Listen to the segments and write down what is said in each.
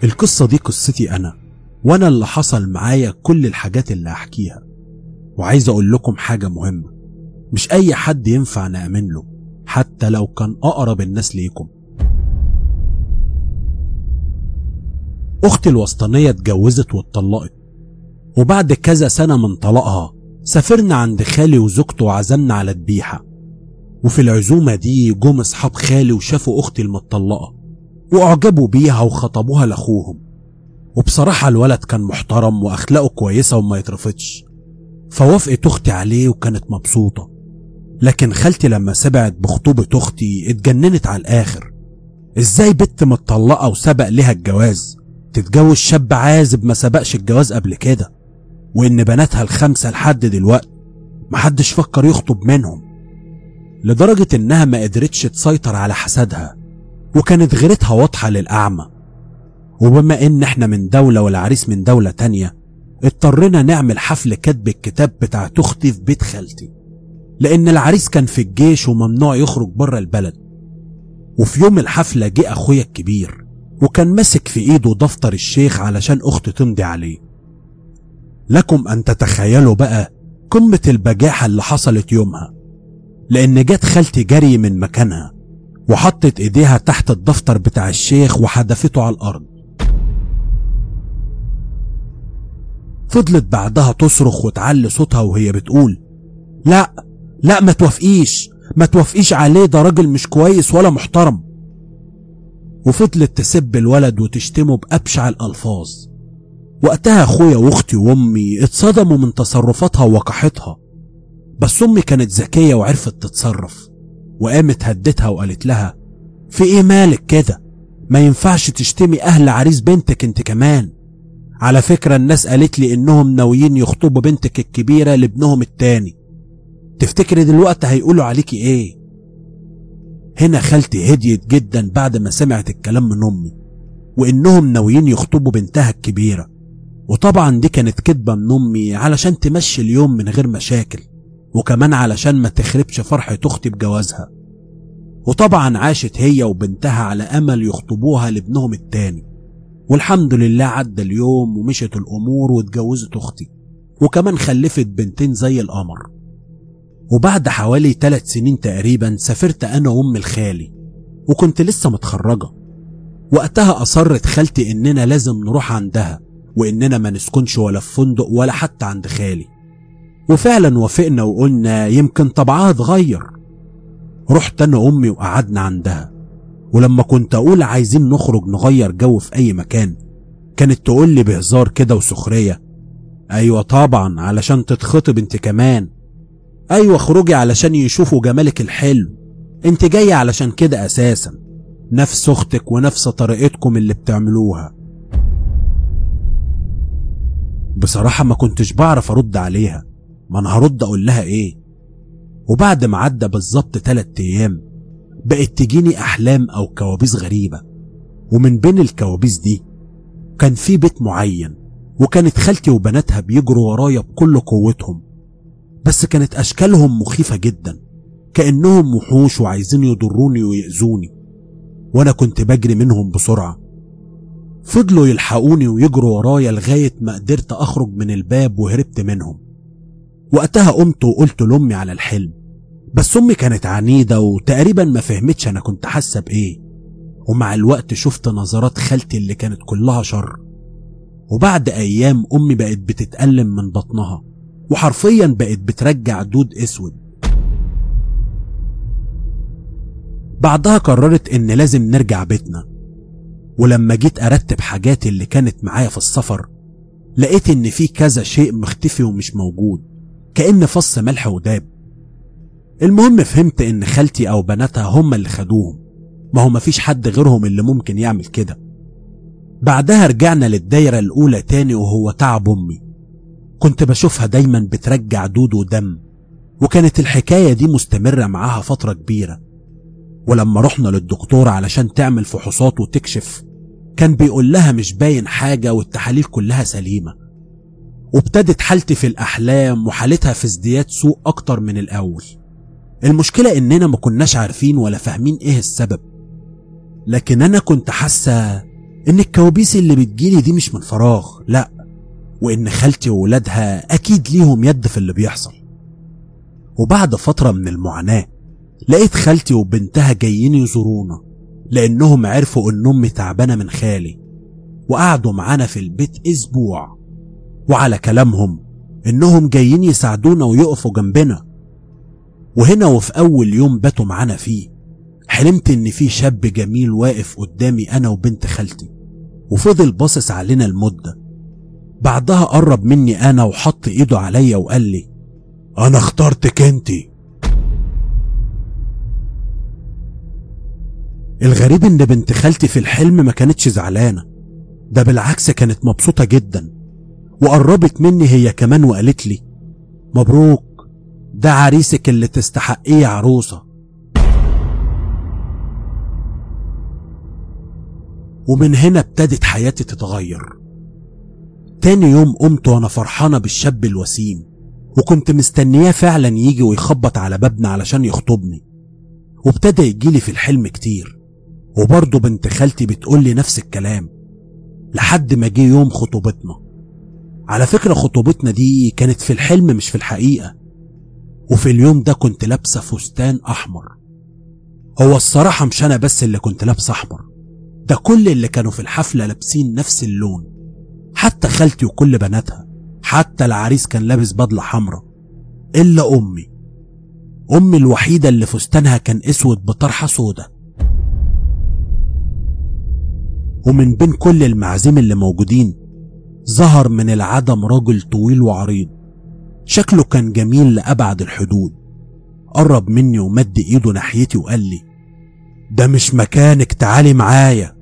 القصة دي قصتي أنا، وأنا اللي حصل معايا كل الحاجات اللي هحكيها. وعايز أقول لكم حاجة مهمة، مش أي حد ينفع نأمن له حتى لو كان أقرب الناس ليكم. أختي الوسطانية اتجوزت واتطلقت، وبعد كذا سنة من طلاقها سافرنا عند خالي وزوجته وعزمنا على ذبيحة. وفي العزومة دي جم أصحاب خالي وشافوا أختي المتطلقة وأعجبوا بيها وخطبوها لأخوهم. وبصراحة الولد كان محترم وأخلاقه كويسة وما يترفضش، فوافقت أختي عليه وكانت مبسوطة. لكن خالتي لما سمعت بخطوبة أختي اتجننت على الآخر. إزاي بنت متطلقة وسبق لها الجواز تتجوز شاب عازب ما سبقش الجواز قبل كده، وإن بناتها ال5 لحد دلوقتي محدش فكر يخطب منهم، لدرجة إنها ما قدرتش تسيطر على حسدها وكانت غيرتها واضحة للأعمى. وبما إن إحنا من دولة والعريس من دولة تانية، اضطرينا نعمل حفل كتب الكتاب بتاع أختي في بيت خالتي، لأن العريس كان في الجيش وممنوع يخرج بره البلد. وفي يوم الحفلة جه أخويا الكبير وكان ماسك في إيده دفتر الشيخ علشان أختي تمضي عليه. لكم أن تتخيلوا بقى قمة البجاحة اللي حصلت يومها، لأن جت خالتي جري من مكانها وحطت إيديها تحت الدفتر بتاع الشيخ وحدفته على الأرض. فضلت بعدها تصرخ وتعلي صوتها وهي بتقول: لا لا، ما توافقيش عليه، ده راجل مش كويس ولا محترم. وفضلت تسب الولد وتشتمه بأبشع الألفاظ. وقتها أخويا وأختي وأمي اتصدموا من تصرفاتها ووقاحتها، بس أمي كانت ذكية وعرفت تتصرف، وقامت هدتها وقالت لها: في إيه مالك كده؟ ما ينفعش تشتمي أهل عريس بنتك انت كمان. على فكرة الناس قالت لي إنهم ناويين يخطبوا بنتك الكبيرة لابنهم التاني، تفتكري دلوقتي هيقولوا عليكي إيه؟ هنا خالتي هديت جدا بعد ما سمعت الكلام من أمي، وإنهم ناويين يخطبوا بنتها الكبيرة. وطبعا دي كانت كدبة من أمي علشان تمشي اليوم من غير مشاكل، وكمان علشان ما تخربش فرحة أختي بجوازها. وطبعا عاشت هي وبنتها على أمل يخطبوها لابنهم التاني، والحمد لله عدى اليوم ومشت الأمور واتجوزت أختي، وكمان خلفت بنتين زي القمر. وبعد حوالي 3 سنين تقريبا سافرت أنا وأم الخالي، وكنت لسه متخرجة. وقتها أصرت خالتي إننا لازم نروح عندها، وإننا ما نسكنش ولا في فندق ولا حتى عند خالي. وفعلا وافقنا وقلنا يمكن طبعها اتغير. رحت أنا وأمي وقعدنا عندها، ولما كنت أقول عايزين نخرج نغير جو في أي مكان، كانت تقول لي بهزار كده وسخرية: أيوة طبعا علشان تتخطب انت كمان، أيوة خروجي علشان يشوفوا جمالك الحلو، انت جاية علشان كده أساسا، نفس أختك ونفس طريقتكم اللي بتعملوها. بصراحة ما كنتش بعرف أرد عليها، ما أنا هرد أقول لها إيه؟ وبعد ما عدى بالظبط 3 أيام بقت تجيني أحلام أو كوابيس غريبة، ومن بين الكوابيس دي كان في بيت معين، وكانت خالتي وبناتها بيجروا ورايا بكل قوتهم، بس كانت أشكالهم مخيفة جدا، كأنهم وحوش وعايزين يضروني ويأذوني، وأنا كنت بجري منهم بسرعة. فضلوا يلحقوني ويجروا ورايا لغاية ما قدرت أخرج من الباب وهربت منهم. وقتها قمت وقلت لأمي على الحلم، بس أمي كانت عنيدة وتقريبا ما فهمتش أنا كنت حاسة بإيه. ومع الوقت شفت نظرات خالتي اللي كانت كلها شر. وبعد أيام أمي بقت بتتألم من بطنها، وحرفيا بقت بترجع دود أسود. بعدها قررت إن لازم نرجع بيتنا، ولما جيت أرتب حاجاتي اللي كانت معايا في السفر لقيت إن في كذا شيء مختفي ومش موجود، كأن فص ملح وداب. المهم فهمت إن خالتي أو بناتها هم اللي خدوهم، ما هو مفيش حد غيرهم اللي ممكن يعمل كده. بعدها رجعنا للدايرة الأولى تاني، وهو تعب أمي. كنت بشوفها دايما بترجع دود ودم، وكانت الحكاية دي مستمرة معاها فترة كبيرة. ولما رحنا للدكتور علشان تعمل فحوصات وتكشف، كان بيقول لها مش باين حاجة والتحاليل كلها سليمة. وابتدت حالتي في الأحلام وحالتها في ازدياد سوء أكتر من الأول. المشكلة إننا ما كناش عارفين ولا فاهمين إيه السبب، لكن أنا كنت حاسة إن الكوابيس اللي بتجيلي دي مش من فراغ، لأ، وإن خالتي وولادها أكيد ليهم يد في اللي بيحصل. وبعد فترة من المعاناة لقيت خالتي وبنتها جايين يزورونا، لأنهم عرفوا إن أمي تعبانة من خالي، وقعدوا معانا في البيت أسبوع، وعلى كلامهم إنهم جايين يساعدونا ويقفوا جنبنا. وهنا وفي أول يوم باتوا معانا فيه حلمت إن في شاب جميل واقف قدامي أنا وبنت خالتي، وفضل باصص علينا المدة. بعدها قرب مني أنا وحط إيده عليا وقال لي: أنا اخترتك انتي. الغريب إن بنت خالتي في الحلم ما كانتش زعلانة، ده بالعكس كانت مبسوطة جدا، وقربت مني هي كمان وقالت لي: مبروك، ده عريسك اللي تستحقيه يا عروسة. ومن هنا ابتدت حياتي تتغير. تاني يوم قمت وانا فرحانة بالشاب الوسيم، وكنت مستنياه فعلا يجي ويخبط على بابنا علشان يخطبني، وابتدى يجيلي في الحلم كتير، وبرضه بنت خالتي بتقولي نفس الكلام، لحد ما جه يوم خطوبتنا. على فكرة خطوبتنا دي كانت في الحلم مش في الحقيقة، وفي اليوم ده كنت لابسة فستان أحمر. هو الصراحة مش أنا بس اللي كنت لابسة أحمر، ده كل اللي كانوا في الحفلة لابسين نفس اللون، حتى خالتي وكل بناتها، حتى العريس كان لابس بدلة حمراء، إلا أمي الوحيدة اللي فستانها كان أسود بطرحة سودة. ومن بين كل المعازيم اللي موجودين ظهر من العدم راجل طويل وعريض، شكله كان جميل لأبعد الحدود. قرب مني ومد ايده ناحيتي وقال لي: ده مش مكانك، تعالي معايا.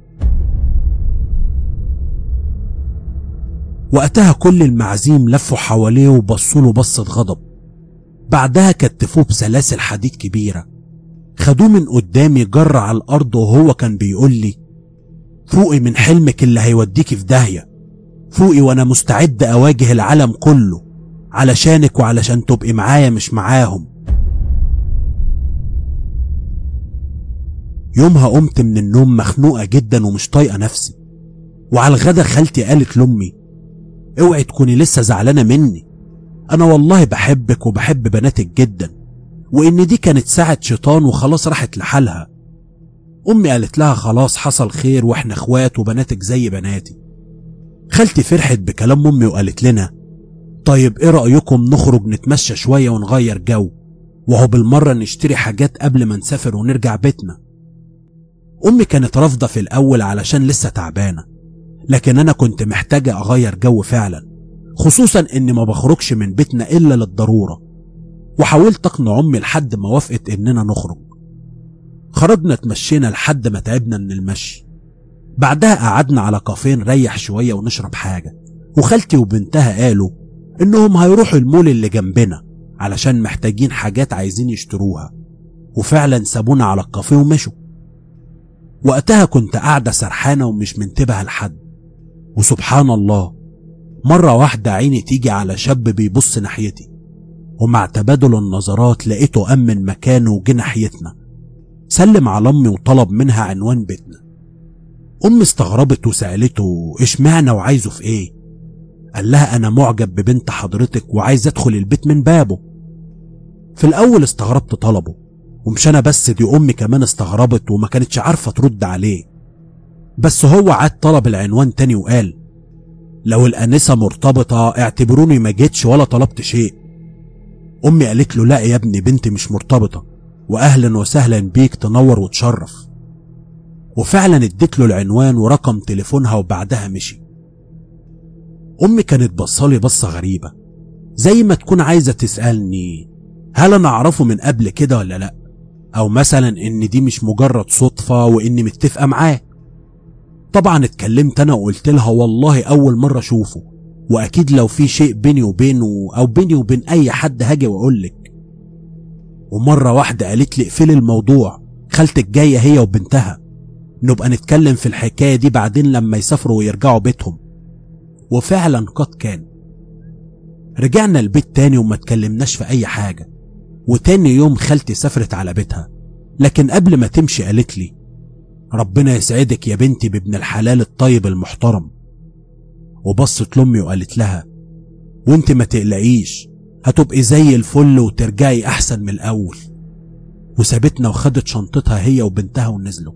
وقتها كل المعازيم لفوا حواليه وبصوله بصة غضب، بعدها كتفوه بسلاسل حديد كبيرة، خدوه من قدامي جر على الأرض، وهو كان بيقول لي: فوقي من حلمك اللي هيوديكي في داهية، فوقي وانا مستعد اواجه العالم كله علشانك وعلشان تبقي معايا مش معاهم. يومها قمت من النوم مخنوقة جدا ومش طايقة نفسي، وعلى الغدا خالتي قالت لأمي: اوعي تكوني لسه زعلانة مني، انا والله بحبك وبحب بناتك جدا، وان دي كانت ساعة شيطان وخلاص راحت لحالها. امي قالت لها: خلاص حصل خير، واحنا اخوات وبناتك زي بناتي. خالتي فرحت بكلام امي وقالت لنا: طيب ايه رأيكم نخرج نتمشى شوية ونغير جو، وهو بالمرة نشتري حاجات قبل ما نسافر ونرجع بيتنا. امي كانت رافضة في الاول علشان لسه تعبانة، لكن انا كنت محتاجة اغير جو فعلا، خصوصا اني ما بخرجش من بيتنا الا للضرورة. وحاولت اقنع امي لحد ما وافقت اننا نخرج. خرجنا اتمشينا لحد ما تعبنا من المشي، بعدها قعدنا على كافيه نريح شوية ونشرب حاجة، وخالتي وبنتها قالوا انهم هيروحوا المول اللي جنبنا علشان محتاجين حاجات عايزين يشتروها، وفعلا سابونا على الكافيه ومشوا. وقتها كنت قاعدة سرحانة ومش منتبهة لحد، وسبحان الله مرة واحدة عيني تيجي على شاب بيبص ناحيتي، ومع تبادل النظرات لقيته أمن مكانه وجه ناحيتنا، سلم على أمي وطلب منها عنوان بيتنا. أمي استغربت وسألته: اشمعنى وعايزه في ايه؟ قال لها: انا معجب ببنت حضرتك وعايز ادخل البيت من بابه. في الاول استغربت طلبه، ومش انا بس، دي امي كمان استغربت وما كانتش عارفة ترد عليه. بس هو عاد طلب العنوان تاني وقال: لو الانسة مرتبطة اعتبروني ما جيتش ولا طلبت شيء. امي قالت له: لا يا ابني، بنتي مش مرتبطة، واهلا وسهلا بيك، تنور وتشرف. وفعلا اديت له العنوان ورقم تليفونها، وبعدها مشي. امي كانت بصالي بصة غريبة، زي ما تكون عايزة تسألني هل انا اعرفه من قبل كده ولا لا، او مثلا ان دي مش مجرد صدفة واني متفقة معاه. طبعا اتكلمت انا وقلت لها: والله اول مرة اشوفه، واكيد لو في شيء بيني وبينه او بيني وبين اي حد هاجي واقولك. ومرة واحدة قالت لي: اقفلي الموضوع، خالتك جاية هي وبنتها، نبقى نتكلم في الحكاية دي بعدين لما يسافروا ويرجعوا بيتهم. وفعلا قد كان. رجعنا البيت تاني وما تكلمناش في اي حاجة، وتاني يوم خالتي سافرت على بيتها، لكن قبل ما تمشي قالت لي: ربنا يسعدك يا بنتي بابن الحلال الطيب المحترم. وبصت لأمي وقالت لها وانت ما تقلقيش، هتبقي زي الفل وترجعي أحسن من الأول. وسابتنا وخدت شنطتها هي وبنتها ونزلوا.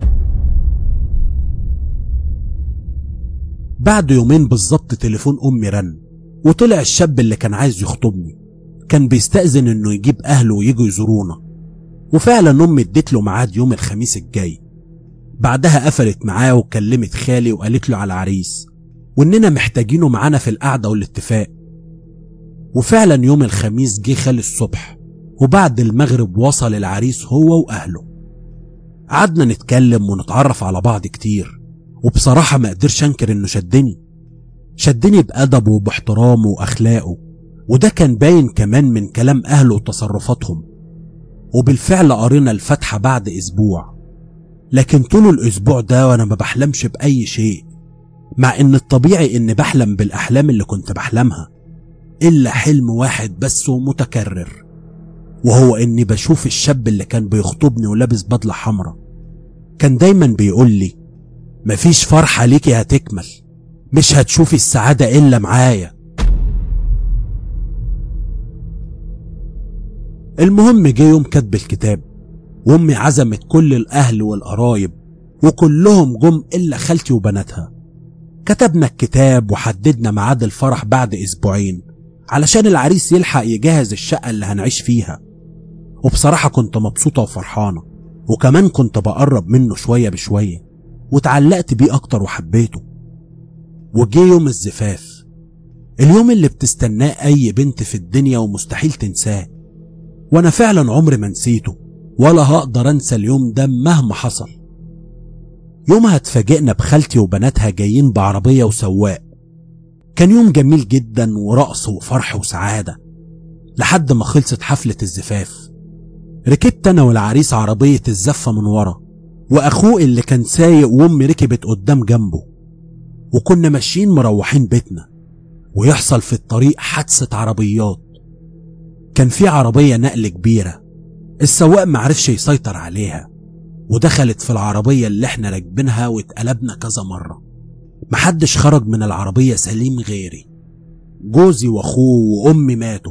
بعد يومين بالظبط تليفون أمي رن، وطلع الشاب اللي كان عايز يخطبني. كان بيستأذن انه يجيب اهله ويجوا يزورونا، وفعلا امي ادت له ميعاد يوم الخميس الجاي. بعدها قفلت معاه وكلمت خالي وقالت له على العريس واننا محتاجينه معانا في القعده والاتفاق. وفعلا يوم الخميس جه خالي الصبح، وبعد المغرب وصل العريس هو واهله. قعدنا نتكلم ونتعرف على بعض كتير، وبصراحه ما قدرش انكر انه شدني بأدبه وباحترامه واخلاقه، وده كان باين كمان من كلام اهله وتصرفاتهم. وبالفعل قرينا الفاتحة بعد اسبوع، لكن طول الاسبوع ده وانا ما بحلمش باي شيء، مع ان الطبيعي اني بحلم بالاحلام اللي كنت بحلمها، الا حلم واحد بس ومتكرر، وهو اني بشوف الشاب اللي كان بيخطبني ولابس بدلة حمراء. كان دايما بيقول لي مفيش فرحة ليكي هتكمل، مش هتشوفي السعادة الا معايا. المهم جه يوم كتب الكتاب، وامي عزمت كل الاهل والقرايب، وكلهم جم الا خالتي وبناتها. كتبنا الكتاب وحددنا ميعاد الفرح بعد اسبوعين علشان العريس يلحق يجهز الشقة اللي هنعيش فيها. وبصراحة كنت مبسوطة وفرحانة، وكمان كنت بقرب منه شوية بشوية، وتعلقت بيه اكتر وحبيته. وجه يوم الزفاف، اليوم اللي بتستناه اي بنت في الدنيا ومستحيل تنساه، وانا فعلا عمري ما نسيته ولا هقدر انسى اليوم ده مهما حصل. يومها اتفاجئنا بخالتي وبناتها جايين بعربية وسواق. كان يوم جميل جدا ورقص وفرح وسعادة لحد ما خلصت حفلة الزفاف. ركبت انا والعريس عربية الزفة من ورا، واخوه اللي كان سايق وامي ركبت قدام جنبه، وكنا ماشيين مروحين بيتنا، ويحصل في الطريق حادثة عربيات. كان في عربية نقل كبيرة، السواق معرفش يسيطر عليها، ودخلت في العربية اللي احنا راكبينها واتقلبنا كذا مرة. محدش خرج من العربية سليم غيري، جوزي واخوه وامي ماتوا،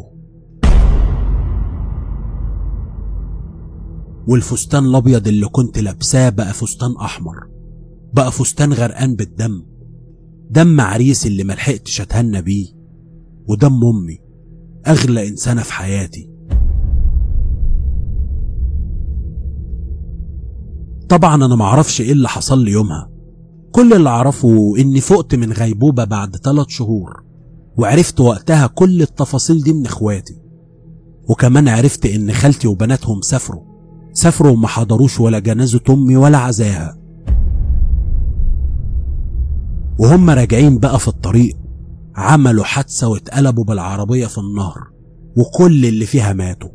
والفستان الابيض اللي كنت لابساه بقى فستان احمر، بقى فستان غرقان بالدم، دم عريس اللي ملحقتش اتهنى بيه، ودم امي اغلى انسانة في حياتي. طبعا انا معرفش ايه اللي حصل لي يومها، كل اللي اعرفه اني فقت من غيبوبة بعد 3 شهور، وعرفت وقتها كل التفاصيل دي من اخواتي. وكمان عرفت ان خالتي وبناتهم سافروا وما حضروش ولا جنازة امي ولا عزاها. وهم راجعين بقى في الطريق عملوا حادثة واتقلبوا بالعربية في النهر، وكل اللي فيها ماتوا.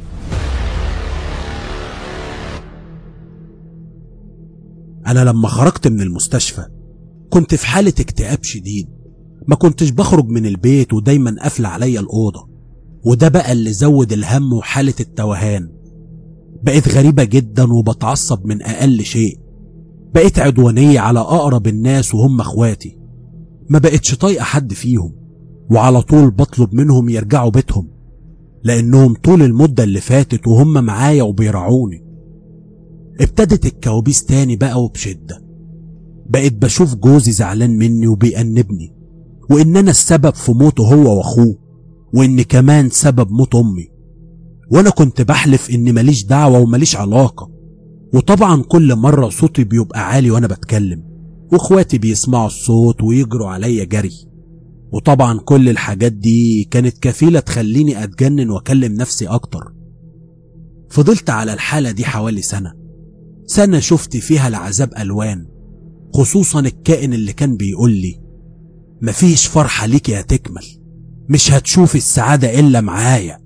انا لما خرجت من المستشفى كنت في حالة اكتئاب شديد، ما كنتش بخرج من البيت ودايما قافل عليا الأوضة، وده بقى اللي زود الهم وحالة التوهان. بقيت غريبة جدا وبتعصب من أقل شيء، بقيت عدوانية على أقرب الناس وهم اخواتي، ما بقيتش طايقة حد فيهم، وعلى طول بطلب منهم يرجعوا بيتهم، لأنهم طول المدة اللي فاتت وهم معايا وبيرعوني. ابتدت الكوابيس تاني بقى وبشدة، بقيت بشوف جوزي زعلان مني وبيأنبني، وإن أنا السبب في موته هو وأخوه، وإن كمان سبب موت أمي، وأنا كنت بحلف إني ماليش دعوة وماليش علاقة. وطبعا كل مرة صوتي بيبقى عالي وأنا بتكلم، واخواتي بيسمعوا الصوت ويجروا عليا جري. وطبعا كل الحاجات دي كانت كفيلة تخليني أتجنن وأكلم نفسي أكتر. فضلت على الحالة دي حوالي سنة شفت فيها العذاب ألوان، خصوصا الكائن اللي كان بيقول لي مفيش فرحة ليكي هتكمل، مش هتشوفي السعادة إلا معايا.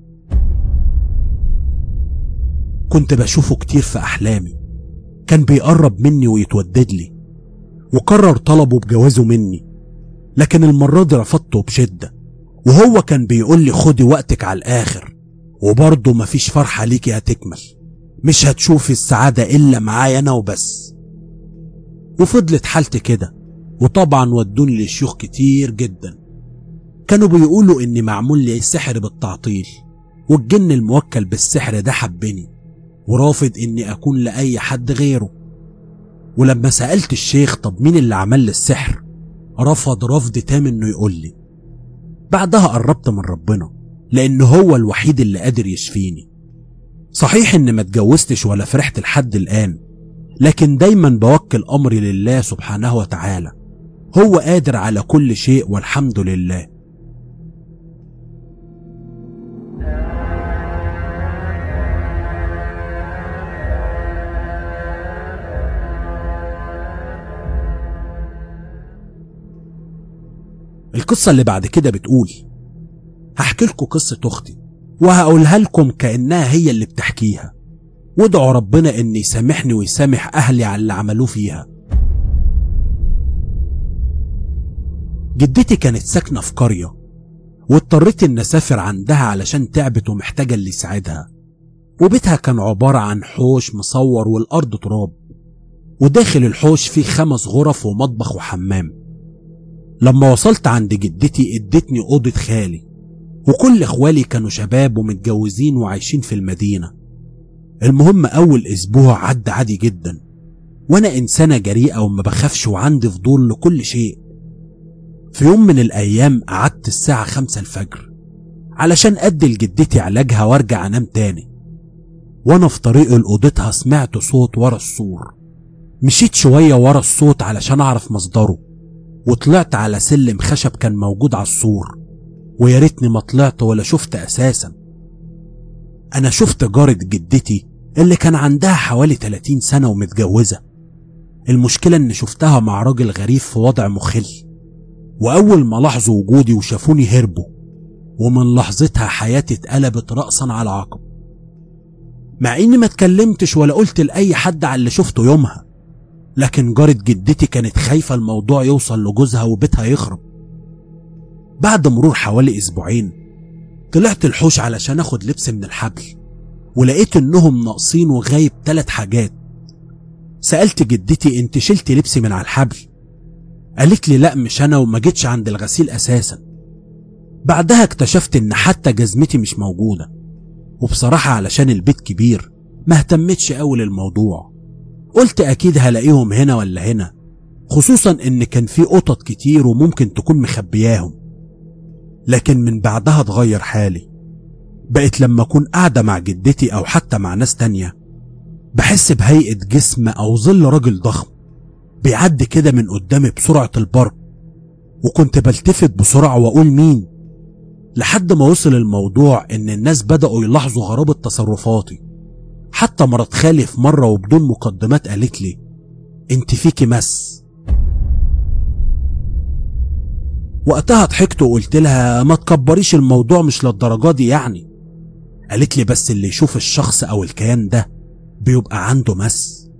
كنت بشوفه كتير في أحلامي، كان بيقرب مني ويتودد لي، وقرر طلبه بجوازه مني، لكن المرة دي رفضته بشدة، وهو كان بيقول لي خدي وقتك على الآخر، وبرضه مفيش فرحة ليكي هتكمل، مش هتشوفي السعادة إلا معايا أنا وبس. وفضلت حالتي كده. وطبعا ودوني لشيوخ كتير جدا، كانوا بيقولوا اني معمول لي سحر بالتعطيل، والجن الموكل بالسحر ده حبني ورافض اني اكون لاي حد غيره. ولما سألت الشيخ طب مين اللي عمل لي السحر، رفض رفض تام انه يقول لي. بعدها قربت من ربنا لان هو الوحيد اللي قادر يشفيني. صحيح ان ما اتجوزتش ولا فرحت لحد الان، لكن دايما بوكل امري لله سبحانه وتعالى، هو قادر على كل شيء والحمد لله. القصة اللي بعد كده بتقول: هحكي لكم قصة اختي وهقولها لكم كأنها هي اللي بتحكيها، وادعوا ربنا ان يسامحني ويسامح اهلي على اللي عملوه فيها. جدتي كانت ساكنة في قرية، واضطريت ان اسافر عندها علشان تعبت ومحتاجة اللي يساعدها. وبيتها كان عبارة عن حوش مصور والارض تراب، وداخل الحوش فيه 5 غرف ومطبخ وحمام. لما وصلت عند جدتي ادتني اوضة خالي، وكل اخوالي كانوا شباب ومتجوزين وعايشين في المدينة. المهم اول اسبوع عدى عادي جدا، وانا انسانة جريئة وما بخافش وعندي فضول لكل شيء. في يوم من الايام قعدت الساعة 5 الفجر علشان ادي لجدتي علاجها وارجع انام تاني. وانا في طريق لأوضتها سمعت صوت ورا السور. مشيت شوية ورا الصوت علشان اعرف مصدره، وطلعت على سلم خشب كان موجود على السور، ويا ريتني ما طلعت ولا شفت اساسا. انا شفت جارة جدتي اللي كان عندها حوالي 30 سنة ومتجوزة. المشكلة ان شفتها مع راجل غريب في وضع مخل، واول ما لاحظوا وجودي وشافوني هربوا، ومن لحظتها حياتي اتقلبت رأسا على عقب. مع اني ما اتكلمتش ولا قلت لأي حد على اللي شفته يومها، لكن جارة جدتي كانت خايفة الموضوع يوصل لجوزها وبيتها يخرب. بعد مرور حوالي 2 أسبوع طلعت الحوش علشان اخد لبس من الحبل، ولقيت انهم ناقصين وغايب 3 حاجات. سألت جدتي انت شلت لبسي من على الحبل؟ قالت لي لا مش انا، وما جيتش عند الغسيل اساسا. بعدها اكتشفت ان حتى جزمتي مش موجودة، وبصراحة علشان البيت كبير ما اهتمتش قوي للموضوع. قلت اكيد هلاقيهم هنا ولا هنا، خصوصا ان كان في قطط كتير وممكن تكون مخبياهم. لكن من بعدها اتغير حالي، بقيت لما اكون قاعدة مع جدتي او حتى مع ناس تانية بحس بهيئة جسم او ظل راجل ضخم بيعدي كده من قدامي بسرعة البرق، وكنت بلتفت بسرعة واقول مين، لحد ما وصل الموضوع ان الناس بدأوا يلاحظوا غرابة تصرفاتي. حتى مرات خالي في مرة وبدون مقدمات قالت لي انت فيكي مس. وقتها ضحكت وقلت لها ما تكبريش الموضوع، مش للدرجة دي يعني. قالت لي بس اللي يشوف الشخص او الكيان ده بيبقى عنده مس.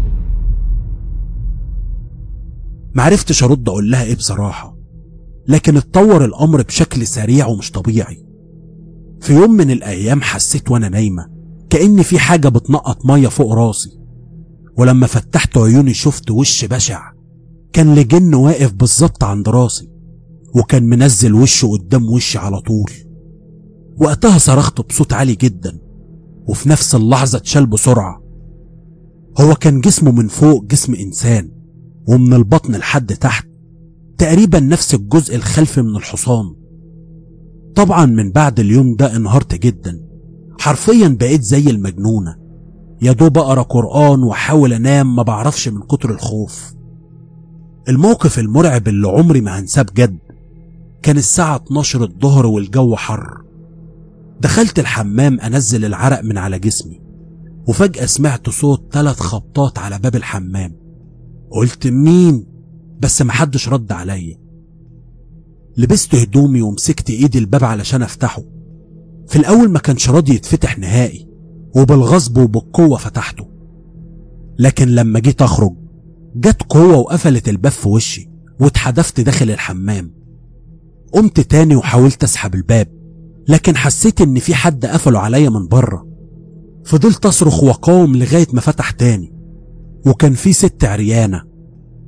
معرفتش ارد اقول لها ايه بصراحة، لكن اتطور الامر بشكل سريع ومش طبيعي. في يوم من الايام حسيت وانا نايمة كأن في حاجة بتنقط مية فوق راسي، ولما فتحت عيوني شفت وش بشع كان لجن واقف بالظبط عند راسي، وكان منزل وشه قدام وشي على طول. وقتها صرخت بصوت عالي جدا، وفي نفس اللحظة اتشال بسرعة. هو كان جسمه من فوق جسم انسان، ومن البطن لحد تحت تقريبا نفس الجزء الخلفي من الحصان. طبعا من بعد اليوم ده انهارت جدا، حرفيا بقيت زي المجنونة، يا دوب اقرا قرآن واحاول انام ما بعرفش من كتر الخوف. الموقف المرعب اللي عمري ما هنساه بجد كان الساعة 12 الظهر والجو حر. دخلت الحمام انزل العرق من على جسمي، وفجأة سمعت صوت 3 خبطات على باب الحمام. قلت مين؟ بس محدش رد عليا. لبست هدومي ومسكت ايدي الباب علشان افتحه. في الاول ما كانش راضي يتفتح نهائي، وبالغصب وبالقوة فتحته. لكن لما جيت اخرج جت قوة وقفلت الباب في وشي، واتحدفت داخل الحمام. قمت تاني وحاولت اسحب الباب، لكن حسيت ان في حد قفله عليا من بره. فضلت اصرخ واقاوم لغاية ما فتح تاني، وكان في ست عريانة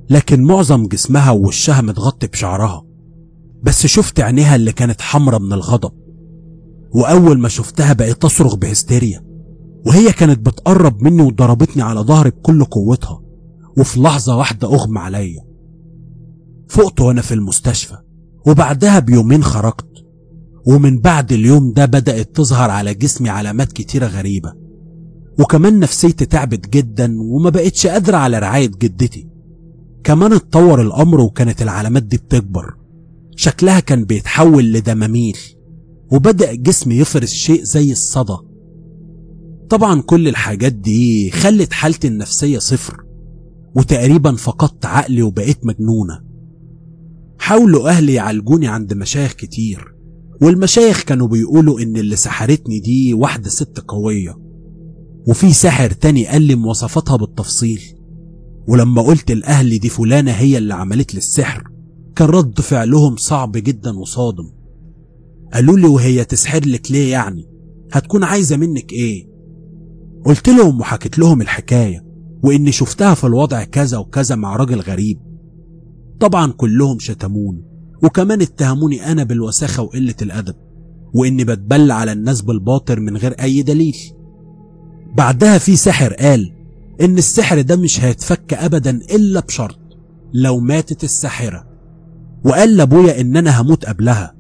لكن معظم جسمها ووشها متغطي بشعرها، بس شفت عينيها اللي كانت حمرة من الغضب. وأول ما شفتها بقيت تصرخ بهستيريا، وهي كانت بتقرب مني وضربتني على ظهري بكل قوتها، وفي لحظة واحدة أغمى عليا. فقت وأنا في المستشفى، وبعدها بيومين خرجت. ومن بعد اليوم ده بدأت تظهر على جسمي علامات كتيرة غريبة، وكمان نفسيتي تعبت جدا وما بقتش قادرة على رعاية جدتي. كمان اتطور الأمر وكانت العلامات دي بتكبر، شكلها كان بيتحول لدماميل، وبدأ جسمي يفرز شيء زي الصدى. طبعا كل الحاجات دي خلت حالتي النفسية صفر، وتقريبا فقدت عقلي وبقيت مجنونة. حاولوا أهلي يعالجوني عند مشايخ كتير، والمشايخ كانوا بيقولوا إن اللي سحرتني دي واحدة ست قوية، وفي ساحر تاني قال لي مواصفاتها بالتفصيل. ولما قلت لأهلي دي فلانة هي اللي عملت لي السحر، كان رد فعلهم صعب جدا وصادم. قالوا لي وهي تسحر لك ليه يعني؟ هتكون عايزة منك ايه؟ قلت لهم وحكيت لهم الحكاية، وإني شفتها في الوضع كذا وكذا مع راجل غريب. طبعا كلهم شتموني، وكمان اتهموني أنا بالوساخة وقلة الأدب، وإني بتبلى على الناس بالباطل من غير أي دليل. بعدها في ساحر قال إن السحر ده مش هيتفك أبدا إلا بشرط، لو ماتت الساحرة، وقال لأبويا إن أنا هموت قبلها.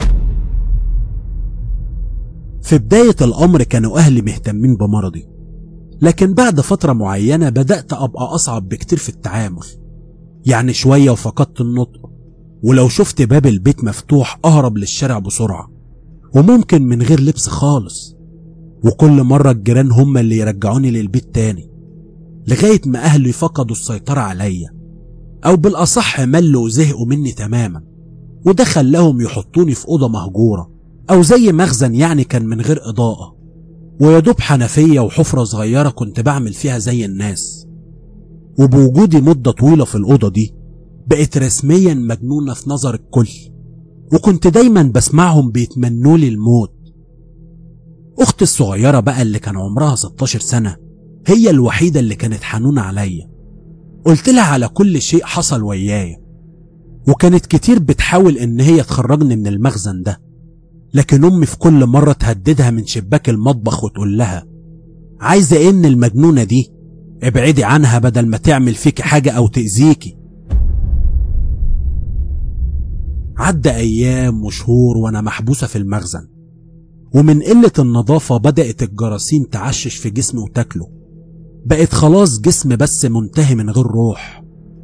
في بداية الأمر كانوا أهلي مهتمين بمرضي، لكن بعد فترة معينة بدأت أبقى أصعب بكتير في التعامل. يعني شوية وفقدت النطق، ولو شفت باب البيت مفتوح أهرب للشارع بسرعة، وممكن من غير لبس خالص. وكل مرة الجيران هم اللي يرجعوني للبيت تاني، لغاية ما أهلي فقدوا السيطرة عليا، أو بالأصح ملوا وزهقوا مني تماما، وده خلاهم يحطوني في أوضة مهجورة أو زي مخزن، يعني كان من غير إضاءة، ويدوب حنفية وحفرة صغيرة كنت بعمل فيها زي الناس. وبوجودي مدة طويلة في الأوضة دي بقيت رسميا مجنونة في نظر الكل، وكنت دايما بسمعهم بيتمنولي الموت. أختي الصغيرة بقى اللي كان عمرها 16 سنة هي الوحيدة اللي كانت حنونة عليا. قلت لها على كل شيء حصل ويايا، وكانت كتير بتحاول إن هي تخرجني من المخزن ده، لكن أمي في كل مرة تهددها من شباك المطبخ وتقول لها عايزة إيه من المجنونة دي؟ ابعدي عنها بدل ما تعمل فيكي حاجة أو تأذيكي. عدى أيام وشهور وأنا محبوسة في المخزن، ومن قلة النظافة بدأت الجراثيم تعشش في جسمي وتاكله. بقت خلاص جسمي بس منتهي من غير روح.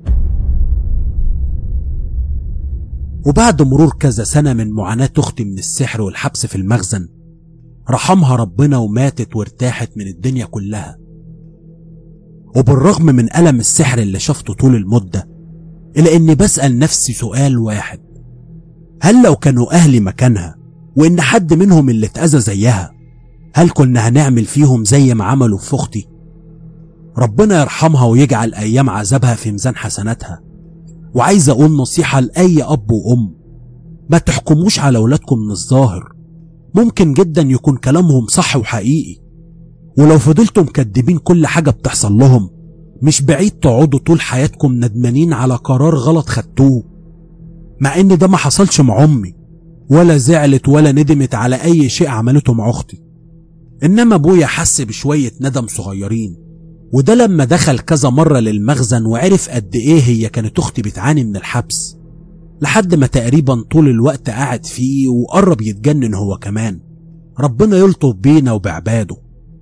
وبعد مرور كذا سنة من معاناة أختي من السحر والحبس في المخزن، رحمها ربنا وماتت وارتاحت من الدنيا كلها. وبالرغم من ألم السحر اللي شفته طول المدة، إلا إني بسأل نفسي سؤال واحد: هل لو كانوا أهلي مكانها وإن حد منهم اللي اتأذى زيها، هل كنا هنعمل فيهم زي ما عملوا في أختي؟ ربنا يرحمها ويجعل أيام عذابها في ميزان حسناتها. وعايز أقول نصيحة لأي أب وأم: ما تحكموش على أولادكم من الظاهر، ممكن جدا يكون كلامهم صح وحقيقي، ولو فضلتم كدبين كل حاجة بتحصل لهم، مش بعيد تقعدوا طول حياتكم ندمانين على قرار غلط خدتوه. مع ان ده ما حصلش مع امي، ولا زعلت ولا ندمت على اي شيء عملته مع اختي، انما ابويا حس بشوية ندم صغيرين، وده لما دخل كذا مرة للمخزن وعرف قد ايه هي كانت اختي بتعاني من الحبس، لحد ما تقريبا طول الوقت قاعد فيه وقرب يتجنن هو كمان. ربنا يلطف بينا وبعباده.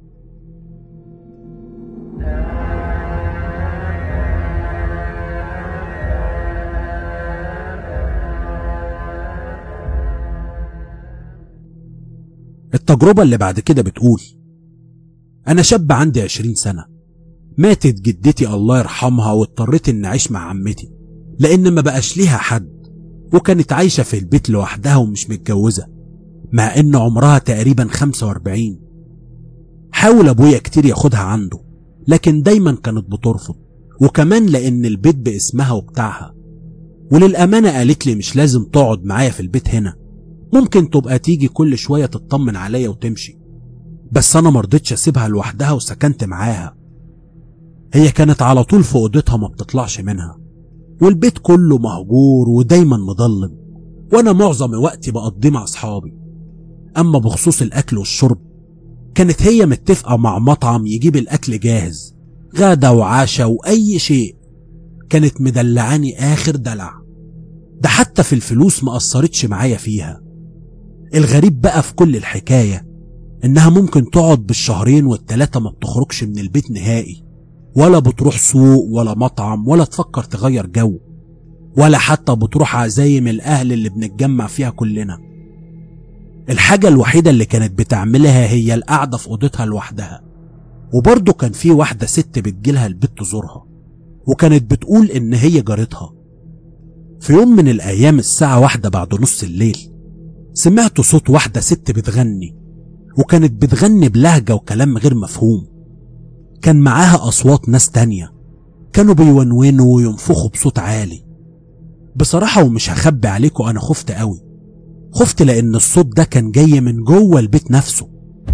التجربة اللي بعد كده بتقول: أنا شاب عندي 20 سنة، ماتت جدتي الله يرحمها، واضطريت إن أعيش مع عمتي لأن ما بقاش ليها حد، وكانت عايشة في البيت لوحدها ومش متجوزة، مع إن عمرها تقريبا 45. حاول أبويا كتير ياخدها عنده، لكن دايما كانت بترفض، وكمان لأن البيت باسمها وبتاعها. وللأمانة قالت لي مش لازم تقعد معايا في البيت هنا، ممكن تبقى تيجي كل شوية تطمن عليا وتمشي. بس أنا مرضتش أسيبها لوحدها وسكنت معاها. هي كانت على طول في أوضتها ما بتطلعش منها، والبيت كله مهجور ودايما مضلم، وانا معظم وقتي بقضيه مع اصحابي. اما بخصوص الاكل والشرب كانت هي متفقة مع مطعم يجيب الاكل جاهز، غدا وعشاء واي شيء. كانت مدلعاني اخر دلع، ده حتى في الفلوس ما قصرتش معايا فيها. الغريب بقى في كل الحكاية انها ممكن تقعد بالشهرين والتلاتة ما بتخرجش من البيت نهائي، ولا بتروح سوق ولا مطعم ولا تفكر تغير جو، ولا حتى بتروح عزايم الاهل اللي بنتجمع فيها كلنا. الحاجة الوحيدة اللي كانت بتعملها هي القعدة في اوضتها لوحدها. وبرضه كان في واحدة ست بتجيلها البيت تزورها، وكانت بتقول ان هي جارتها. في يوم من الايام الساعة 1 بعد نص الليل سمعت صوت واحدة ست بتغني، وكانت بتغني بلهجة وكلام غير مفهوم. كان معاها اصوات ناس تانية كانوا بيونونوا وينفخوا بصوت عالي. بصراحة ومش هخبي عليكم انا خفت قوي، خفت لان الصوت ده كان جاي من جوه البيت نفسه.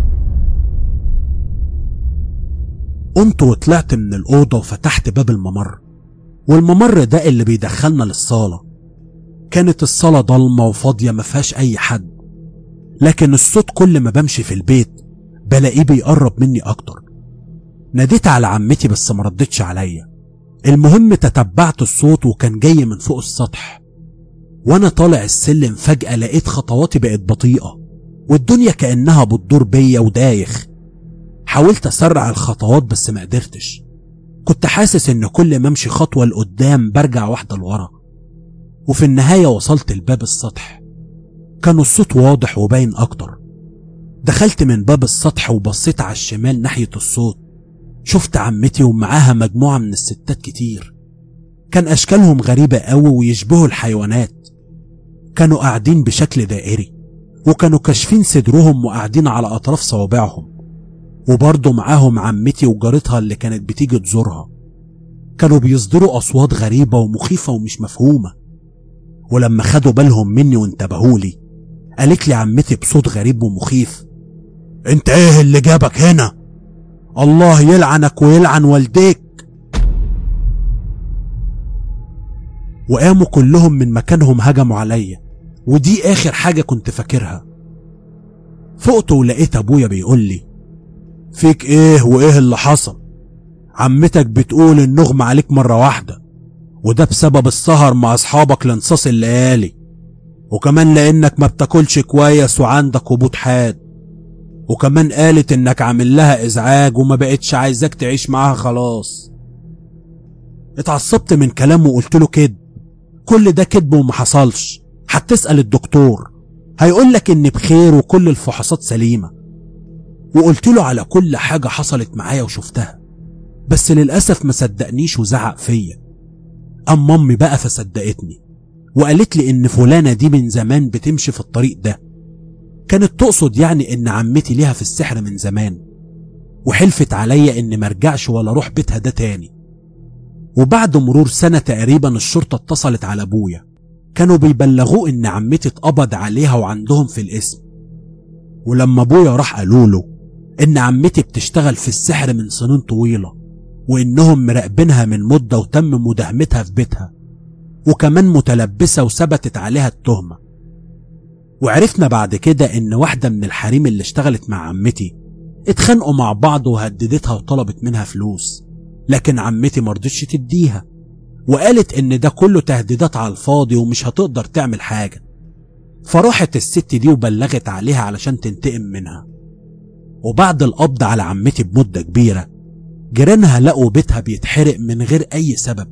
قمت وطلعت من الأوضة وفتحت باب الممر، والممر ده اللي بيدخلنا للصالة. كانت الصالة ضلمة وفاضية مفيهاش أي حد، لكن الصوت كل ما بمشي في البيت بلاقيه بيقرب مني أكتر. ناديت على عمتي بس مردتش عليا. المهم تتبعت الصوت وكان جاي من فوق السطح، وأنا طالع السلم فجأة لقيت خطواتي بقت بطيئة، والدنيا كأنها بتدور بيا ودايخ. حاولت أسرع الخطوات بس ما قدرتش. كنت حاسس إن كل ما امشي خطوة لقدام برجع واحدة لورا. وفي النهاية وصلت لباب السطح، كان الصوت واضح وباين أكتر. دخلت من باب السطح وبصيت على الشمال ناحية الصوت، شفت عمتي ومعاها مجموعة من الستات كتير. كان أشكالهم غريبة قوي ويشبهوا الحيوانات. كانوا قاعدين بشكل دائري، وكانوا كاشفين صدرهم وقاعدين على أطراف صوابعهم. وبرضه معاهم عمتي وجارتها اللي كانت بتيجي تزورها. كانوا بيصدروا أصوات غريبة ومخيفة ومش مفهومة. ولما خدوا بالهم مني وانتبهولي قالت لي عمتي بصوت غريب ومخيف: انت ايه اللي جابك هنا؟ الله يلعنك ويلعن والديك. وقاموا كلهم من مكانهم هجموا عليا، ودي اخر حاجة كنت فاكرها. فقت ولقيت ابويا بيقول لي: فيك ايه وايه اللي حصل؟ عمتك بتقول النغم عليك مرة واحدة، وده بسبب السهر مع اصحابك لانصاص الليالي، وكمان لانك ما بتاكلش كويس وعندك هبوط حاد، وكمان قالت انك عامل لها ازعاج وما بقتش عايزاك تعيش معاها خلاص. اتعصبت من كلامه وقلت له كده، كل ده كدب وما حصلش، هتسأل الدكتور هيقولك اني بخير وكل الفحوصات سليمة. وقلت له على كل حاجة حصلت معايا وشفتها، بس للأسف ما صدقنيش وزعق فيا. أما أمي بقى فصدقتني وقالت لي إن فلانة دي من زمان بتمشي في الطريق ده. كانت تقصد يعني إن عمتي ليها في السحر من زمان، وحلفت عليا إن مرجعش ولا روح بيتها ده تاني. وبعد مرور سنة تقريبا الشرطة اتصلت على أبويا، كانوا بيبلغوه إن عمتي اتقبض عليها وعندهم في الاسم. ولما أبويا راح قالوا له إن عمتي بتشتغل في السحر من سنين طويلة، وإنهم مراقبينها من مدة وتم مداهمتها في بيتها، وكمان متلبسة وثبتت عليها التهمة. وعرفنا بعد كده إن واحدة من الحريم اللي اشتغلت مع عمتي اتخانقوا مع بعض وهددتها وطلبت منها فلوس، لكن عمتي مرضتش تديها، وقالت إن ده كله تهديدات على الفاضي ومش هتقدر تعمل حاجة. فراحت الست دي وبلغت عليها علشان تنتقم منها. وبعد القبض على عمتي بمدة كبيرة جيرانها لقوا بيتها بيتحرق من غير أي سبب.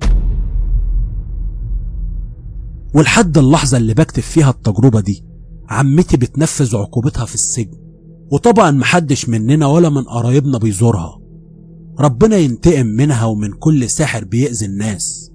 ولحد اللحظة اللي بكتب فيها التجربة دي عمتي بتنفذ عقوبتها في السجن، وطبعا محدش مننا ولا من قرايبنا بيزورها. ربنا ينتقم منها ومن كل ساحر بيأذي الناس.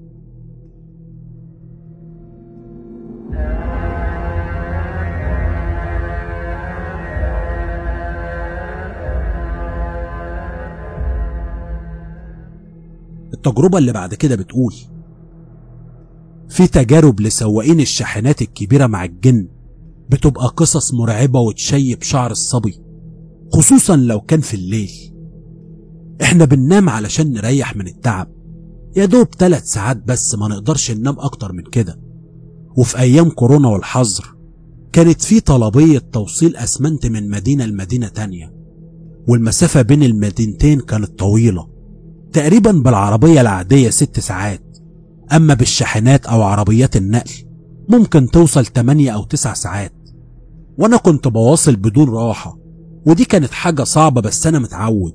التجربة اللي بعد كده بتقول: في تجارب لسواقين الشاحنات الكبيرة مع الجن بتبقى قصص مرعبة وتشيب شعر الصبي، خصوصا لو كان في الليل. احنا بننام علشان نريح من التعب، يا دوب 3 ساعات بس، ما نقدرش ننام أكتر من كده. وفي أيام كورونا والحظر كانت في طلبية توصيل أسمنت من مدينة لمدينة تانية، والمسافة بين المدينتين كانت طويلة، تقريبا بالعربية العادية 6 ساعات، أما بالشاحنات أو عربيات النقل ممكن توصل 8 أو 9 ساعات. وأنا كنت بواصل بدون راحة، ودي كانت حاجة صعبة بس أنا متعود.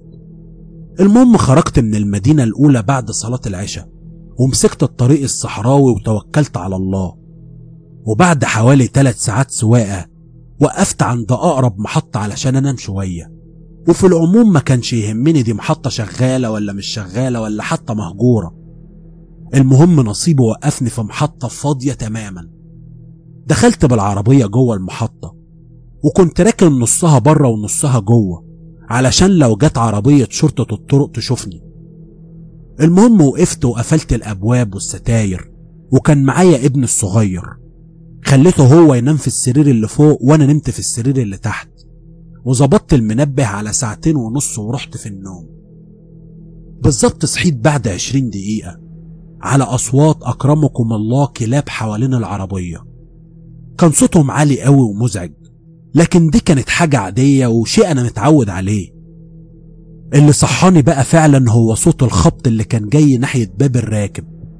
المهم خرجت من المدينة الأولى بعد صلاة العشاء، ومسكت الطريق الصحراوي وتوكلت على الله. وبعد حوالي 3 ساعات سواقة وقفت عند أقرب محطة علشان أنام شوية. وفي العموم ما كانش يهمني دي محطة شغالة ولا مش شغالة ولا حتى مهجورة، المهم نصيبه وقفني في محطة فاضية تماما. دخلت بالعربية جوه المحطة، وكنت راكن نصها بره ونصها جوه علشان لو جت عربية شرطة الطرق تشوفني. المهم وقفت وقفلت الأبواب والستاير، وكان معايا ابني الصغير، خليته هو ينام في السرير اللي فوق وانا نمت في السرير اللي تحت، وظبطت المنبه على 2.5 ساعات ورحت في النوم. بالظبط صحيت بعد 20 دقيقة على أصوات أكرمكم الله كلاب حوالين العربية. كان صوتهم عالي قوي ومزعج، لكن دي كانت حاجة عادية وشيء أنا متعود عليه. اللي صحاني بقى فعلا هو صوت الخبط اللي كان جاي ناحية باب الراكب.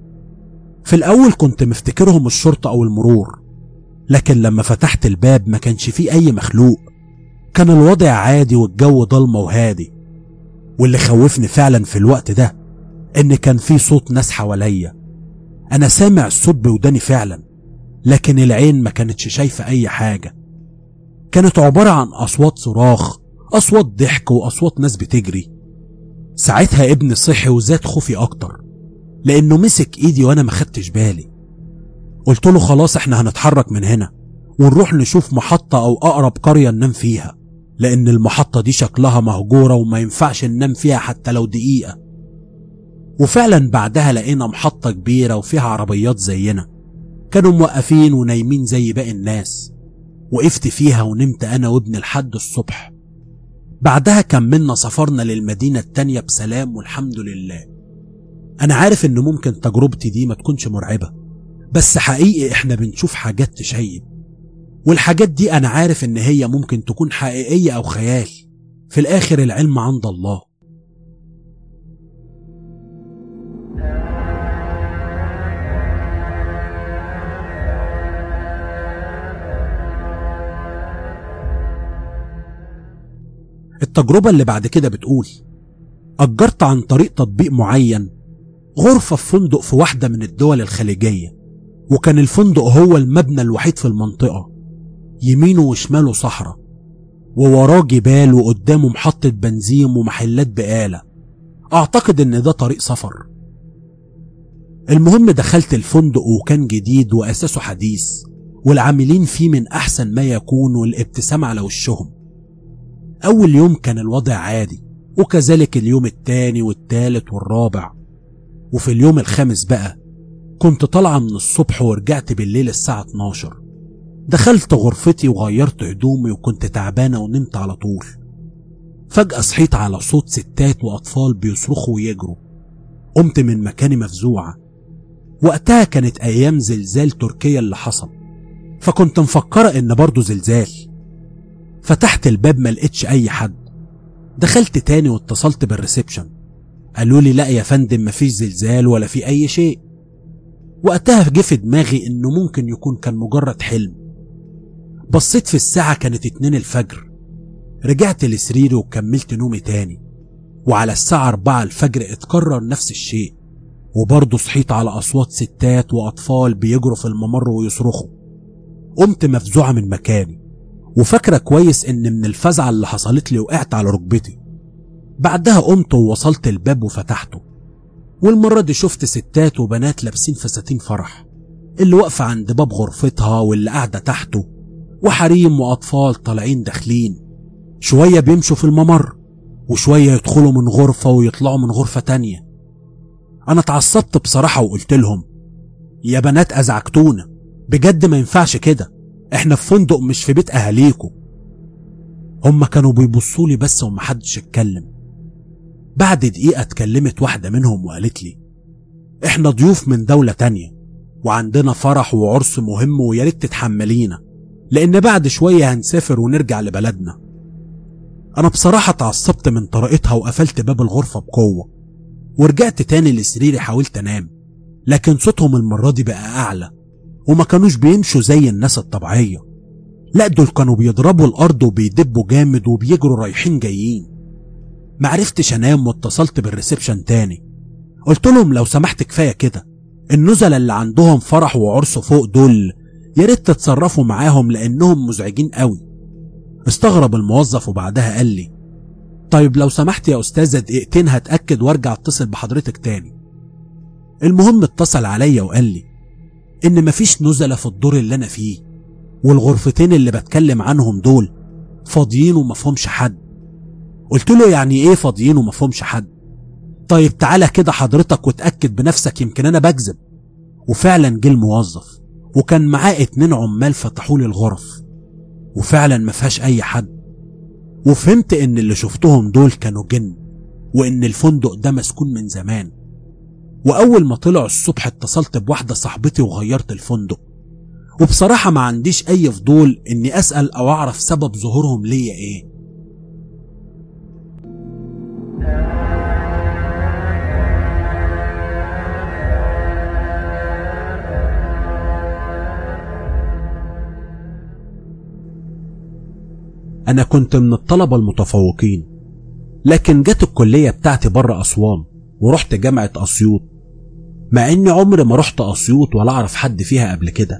في الأول كنت مفتكرهم الشرطة أو المرور، لكن لما فتحت الباب ما كانش فيه أي مخلوق، كان الوضع عادي والجو ضلمة وهادي. واللي خوفني فعلا في الوقت ده إن كان فيه صوت ناس حواليا. أنا سامع الصوت بوداني فعلا، لكن العين ما كانتش شايفة أي حاجة. كانت عبارة عن أصوات صراخ، أصوات ضحك، وأصوات ناس بتجري. ساعتها ابني صحي وزاد خوفي أكتر، لأنه مسك إيدي وأنا ما خدتش بالي. قلت له خلاص احنا هنتحرك من هنا ونروح نشوف محطة أو أقرب قرية ننام فيها، لأن المحطة دي شكلها مهجورة وما ينفعش ننام فيها حتى لو دقيقة. وفعلا بعدها لقينا محطة كبيرة وفيها عربيات زينا، كانوا موقفين ونايمين زي باقي الناس. وقفت فيها ونمت أنا وابني لحد الصبح. بعدها كملنا سفرنا للمدينة التانية بسلام والحمد لله. أنا عارف إن ممكن تجربتي دي ما تكونش مرعبة، بس حقيقي إحنا بنشوف حاجات تشيب، والحاجات دي أنا عارف إن هي ممكن تكون حقيقية أو خيال، في الآخر العلم عند الله. التجربة اللي بعد كده بتقول: أجرت عن طريق تطبيق معين غرفة في فندق في واحدة من الدول الخليجية، وكان الفندق هو المبنى الوحيد في المنطقة، يمينه وشماله صحراء، ووراه جبال، وقدامه محطة بنزين ومحلات بقالة. أعتقد إن ده طريق سفر. المهم دخلت الفندق وكان جديد وأساسه حديث، والعاملين فيه من أحسن ما يكون، والابتسامة على وشهم. أول يوم كان الوضع عادي، وكذلك اليوم التاني والتالت والرابع. وفي اليوم الخامس بقى كنت طالعة من الصبح ورجعت بالليل الساعة 12. دخلت غرفتي وغيرت هدومي وكنت تعبانة ونمت على طول. فجأة صحيت على صوت ستات وأطفال بيصرخوا ويجروا. قمت من مكاني مفزوعة. وقتها كانت أيام زلزال تركيا اللي حصل، فكنت مفكرة إن برضو زلزال. فتحت الباب ما لقيتش أي حد. دخلت تاني واتصلت بالريسبشن، قالوا لي لا يا فندم مفيش زلزال ولا في أي شيء. وقتها جه في دماغي إنه ممكن يكون كان مجرد حلم. بصيت في الساعة كانت 2 الفجر. رجعت لسريري وكملت نومي تاني، وعلى الساعة 4 الفجر اتكرر نفس الشيء، وبرضه صحيت على أصوات ستات وأطفال بيجروا في الممر ويصرخوا. قمت مفزوعة من مكاني، وفاكرة كويس إن من الفزعة اللي حصلت لي وقعت على ركبتي. بعدها قمت ووصلت الباب وفتحته، والمرة دي شفت ستات وبنات لابسين فساتين فرح، اللي واقفة عند باب غرفتها واللي قاعدة تحته، وحريم وأطفال طالعين داخلين، شوية بيمشوا في الممر وشوية يدخلوا من غرفة ويطلعوا من غرفة تانية. أنا اتعصبت بصراحة وقلت لهم: يا بنات أزعجتونا، بجد ما ينفعش كده، احنا في فندق مش في بيت أهاليكم. هما كانوا بيبصولي بس ومحدش اتكلم. بعد دقيقة اتكلمت واحدة منهم وقالت لي: احنا ضيوف من دولة تانية وعندنا فرح وعرس مهم وياريت تتحملينا، لان بعد شوية هنسافر ونرجع لبلدنا. انا بصراحة اتعصبت من طريقتها وقفلت باب الغرفة بقوة ورجعت تاني لسريري. حاولت انام لكن صوتهم المرة دي بقى اعلى، وما كانوش بيمشوا زي الناس الطبيعية، لا دول كانوا بيضربوا الارض وبيدبوا جامد وبيجروا رايحين جايين. معرفتش انام واتصلت بالريسبشن تاني، قلت لهم لو سمحت كفاية كده، النزلاء اللي عندهم فرح وعرس فوق دول ياريت تتصرفوا معاهم لانهم مزعجين قوي. استغرب الموظف وبعدها قال لي طيب لو سمحت يا استاذة دقيقتين هتأكد وارجع اتصل بحضرتك تاني. المهم اتصل عليا وقال لي ان مفيش نزلاء في الدور اللي انا فيه، والغرفتين اللي بتكلم عنهم دول فاضيين ومفهمش حد. قلت له يعني ايه فاضيين ومفهمش حد؟ طيب تعالى كده حضرتك وتأكد بنفسك يمكن انا بكذب. وفعلا جه الموظف وكان معاه 2 عمال فتحوا لي الغرف، وفعلا ما فيهاش اي حد. وفهمت ان اللي شفتهم دول كانوا جن، وان الفندق ده مسكون من زمان. واول ما طلعوا الصبح اتصلت بواحدة صاحبتي وغيرت الفندق، وبصراحة ما عنديش اي فضول اني اسأل او اعرف سبب ظهورهم ليا ايه. أنا كنت من الطلبة المتفوقين، لكن جت الكلية بتاعتي بره أسوان ورحت جامعة أسيوط، مع إني عمري ما رحت أسيوط ولا أعرف حد فيها قبل كده.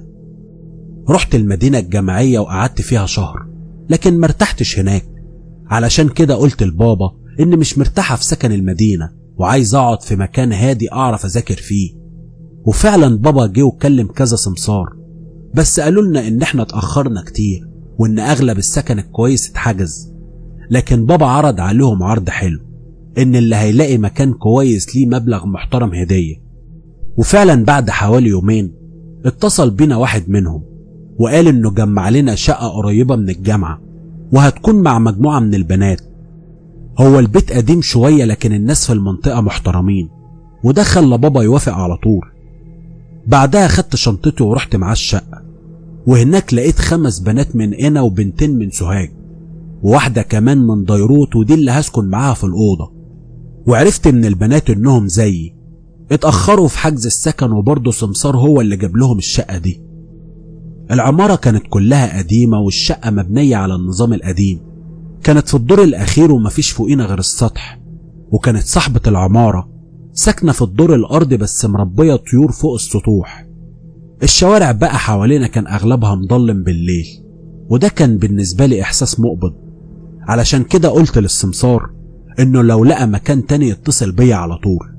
رحت المدينة الجامعية وقعدت فيها شهر، لكن مرتحتش هناك. علشان كده قلت لبابا إني مش مرتاحة في سكن المدينة وعايز أقعد في مكان هادي أعرف أذاكر فيه. وفعلا بابا جه وكلم كذا سمسار، بس قالوا لنا إن إحنا اتأخرنا كتير وإن أغلب السكن الكويس اتحجز. لكن بابا عرض عليهم عرض حلو، إن اللي هيلاقي مكان كويس ليه مبلغ محترم هدية. وفعلا بعد حوالي يومين اتصل بينا واحد منهم وقال إنه جمع لنا شقة قريبة من الجامعة وهتكون مع مجموعة من البنات. هو البيت قديم شوية لكن الناس في المنطقة محترمين، وده خلى بابا يوافق على طول. بعدها خدت شنطتي ورحت معاه الشقة، وهناك لقيت 5 بنات من قنا و2 من سوهاج وواحدة كمان من ديروت، ودي اللي هسكن معاها في الأوضة. وعرفت من البنات إنهم زيي اتأخروا في حجز السكن، وبرضه سمسار هو اللي جاب لهم الشقة دي. العمارة كانت كلها قديمة والشقة مبنية على النظام القديم، كانت في الدور الأخير ومفيش فوقينا غير السطح. وكانت صاحبة العمارة ساكنة في الدور الأرضي بس مربية طيور فوق السطوح. الشوارع بقى حوالينا كان أغلبها مضلم بالليل، وده كان بالنسبة لي إحساس مقبض. علشان كده قلت للسمسار إنه لو لقى مكان تاني يتصل بيا على طول.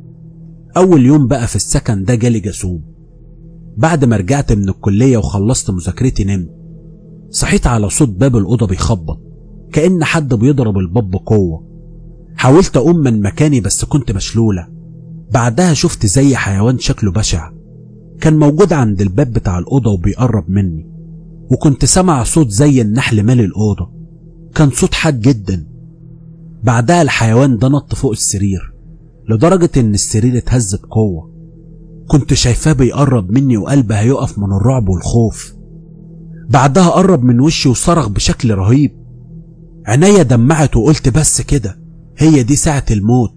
أول يوم بقى في السكن ده جالي جاسوم. بعد ما رجعت من الكلية وخلصت مذاكرتي نمت، صحيت على صوت باب الأوضة بيخبط كأن حد بيضرب الباب بقوة. حاولت أقوم من مكاني بس كنت مشلولة. بعدها شفت زي حيوان شكله بشع كان موجود عند الباب بتاع الأوضة وبيقرب مني، وكنت سمع صوت زي النحل مالي الأوضة، كان صوت حاد جدا. بعدها الحيوان ده نط فوق السرير لدرجة ان السرير اتهز بقوة. كنت شايفاه بيقرب مني وقلبي هيقف من الرعب والخوف. بعدها قرب من وشي وصرخ بشكل رهيب. عينيا دمعت وقلت بس كده، هي دي ساعة الموت.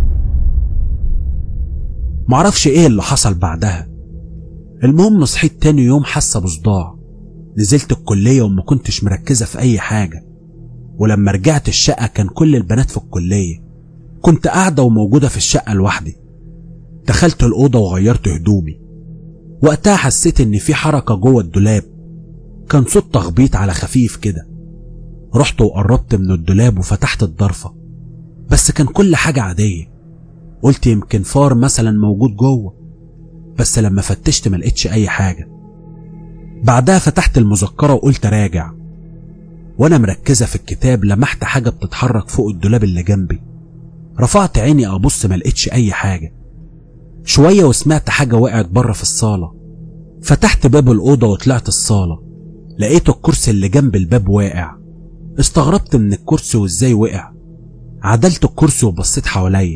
معرفش ايه اللي حصل بعدها. المهم صحيت تاني يوم حاسة بصداع. نزلت الكلية وما كنتش مركزة في اي حاجة، ولما رجعت الشقة كان كل البنات في الكلية. كنت قاعدة وموجودة في الشقة لوحدي. دخلت الأوضة وغيرت هدومي. وقتها حسيت ان في حركة جوه الدولاب، كان صوت تخبيط على خفيف كده. رحت وقربت من الدولاب وفتحت الضرفة، بس كان كل حاجة عادية. قلت يمكن فار مثلا موجود جوه، بس لما فتشت ما لقيتش اي حاجة. بعدها فتحت المذكرة وقلت راجع، وانا مركزة في الكتاب لمحت حاجة بتتحرك فوق الدولاب اللي جنبي. رفعت عيني ابص ما لقيتش اي حاجة. شوية وسمعت حاجة وقعت بره في الصالة. فتحت باب الأوضة وطلعت الصالة، لقيت الكرسي اللي جنب الباب واقع. استغربت من الكرسي وازاي وقع. عدلت الكرسي وبصيت حواليا،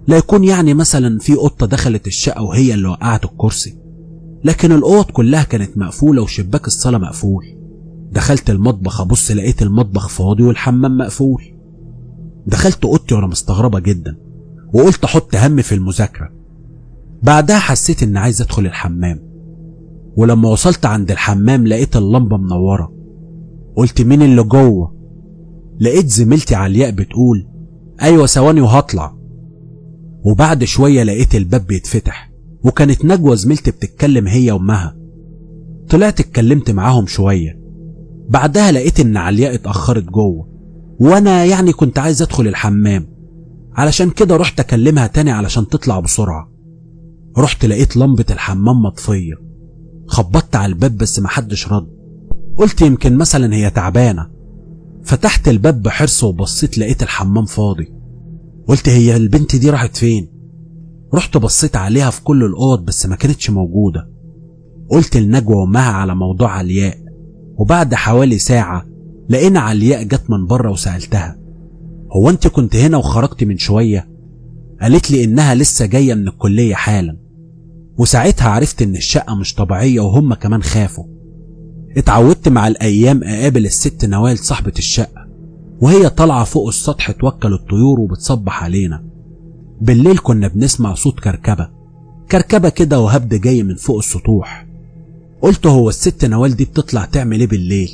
لا يكون يعني مثلا في قطة دخلت الشقة وهي اللي وقعت الكرسي، لكن الأوض كلها كانت مقفولة وشباك الصالة مقفول. دخلت المطبخ أبص لقيت المطبخ فاضي والحمام مقفول. دخلت أوضتي وأنا مستغربة جدا، وقلت أحط همي في المذاكرة. بعدها حسيت إن عايز أدخل الحمام، ولما وصلت عند الحمام لقيت اللمبة منورة. قلت مين اللي جوه؟ لقيت زميلتي علياء بتقول أيوة ثواني وهطلع. وبعد شوية لقيت الباب بيتفتح، وكانت نجوى زميلتي بتتكلم هي وامها. طلعت اتكلمت معاهم شوية، بعدها لقيت ان علياء اتأخرت جوه، وانا يعني كنت عايز ادخل الحمام، علشان كده رحت اكلمها تاني علشان تطلع بسرعة. رحت لقيت لمبة الحمام مطفية. خبطت على الباب بس محدش رد، قلت يمكن مثلا هي تعبانة. فتحت الباب بحرص وبصيت لقيت الحمام فاضي. قلت هي البنت دي راحت فين؟ رحت بصيت عليها في كل الأوض بس ما كانتش موجودة. قلت لنجوى وامها على موضوع علياء، وبعد حوالي ساعة لقينا علياء جت من بره وسألتها هو انت كنت هنا وخرجت من شوية؟ قالت لي انها لسه جاية من الكلية حالا. وساعتها عرفت ان الشقة مش طبيعية وهم كمان خافوا. اتعودت مع الايام اقابل الست نوال صاحبة الشقة وهي طالعة فوق السطح توكل الطيور وبتصبح علينا. بالليل كنا بنسمع صوت كركبة كده وهبد جاي من فوق السطوح. قلت هو الست نوال دي بتطلع تعمل ايه بالليل؟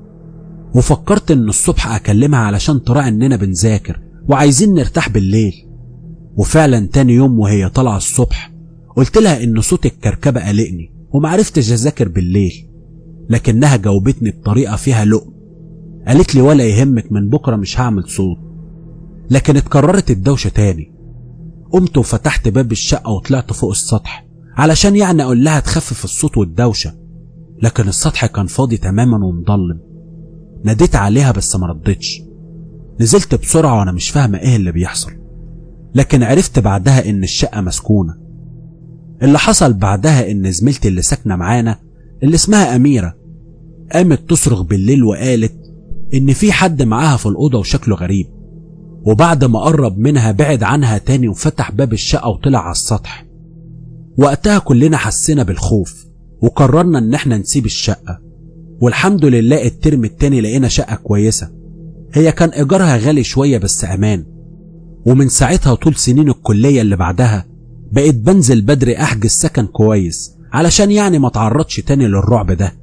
وفكرت ان الصبح اكلمها علشان تراعي اننا بنذاكر وعايزين نرتاح بالليل. وفعلا تاني يوم وهي طالعة الصبح قلت لها ان صوت الكركبة قلقني ومعرفتش اذاكر بالليل، لكنها جاوبتني بطريقة فيها لؤم. قالت لي ولا يهمك، من بكرة مش هعمل صوت. لكن اتكررت الدوشة تاني. قمت وفتحت باب الشقة وطلعت فوق السطح علشان يعني اقول لها تخفف الصوت والدوشة، لكن السطح كان فاضي تماما ومضلم. ناديت عليها بس ما ردتش. نزلت بسرعة وانا مش فاهمة ايه اللي بيحصل، لكن عرفت بعدها ان الشقة مسكونة. اللي حصل بعدها ان زميلتي اللي ساكنة معانا اللي اسمها أميرة قامت تصرخ بالليل وقالت ان في حد معاها في الأوضة وشكله غريب، وبعد ما قرب منها بعد عنها تاني وفتح باب الشقة وطلع على السطح. وقتها كلنا حسينا بالخوف وقررنا ان احنا نسيب الشقة، والحمد لله الترم التاني لقينا شقة كويسة. هي كان ايجارها غالي شوية بس امان. ومن ساعتها طول سنين الكلية اللي بعدها بقيت بنزل بدري احجز سكن كويس علشان يعني ما تعرضش تاني للرعب ده.